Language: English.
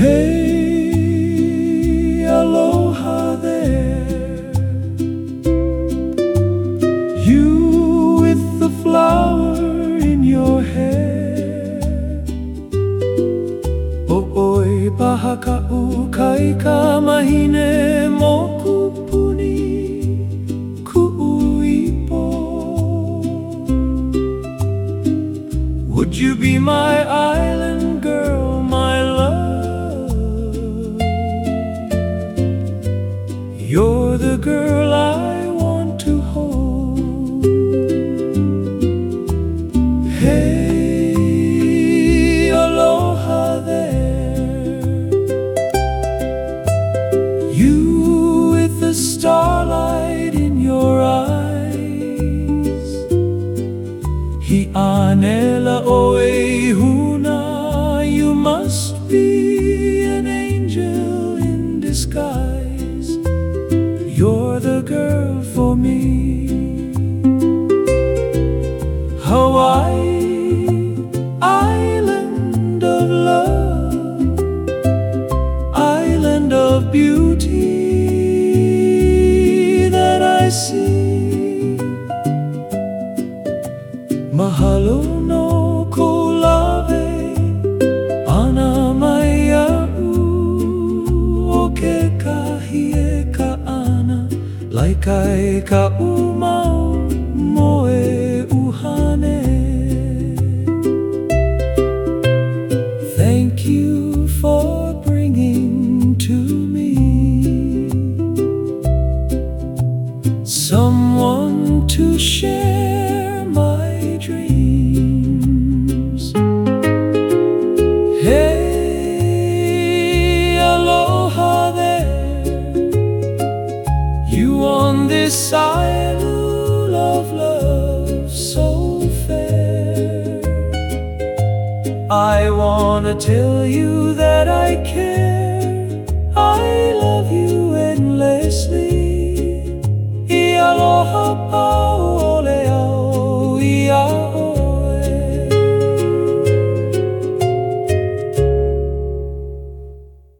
Hey, aloha there, you with the flower in your hair. O'oi paha ka'u kai ka mahine moku puni ku'u ipo. Would you be my island girl, my love? You're the girl I want to hold. Hey, aloha there, you with the starlight in your eyes. Hi'anela oe huna, you must be an angel in disguise. You're the girl for me. Hawaii, island of love, island of beauty that I see. Mahalo no ko lave, ana mai a'u o ke kahie ka ana, laikai ka umau moe uhane. Thank you for bringing to me someone to share my dreams. Hey, aloha there, you on this island of love so fair. I wanna tell you that I care, I love you endlessly. Aloha.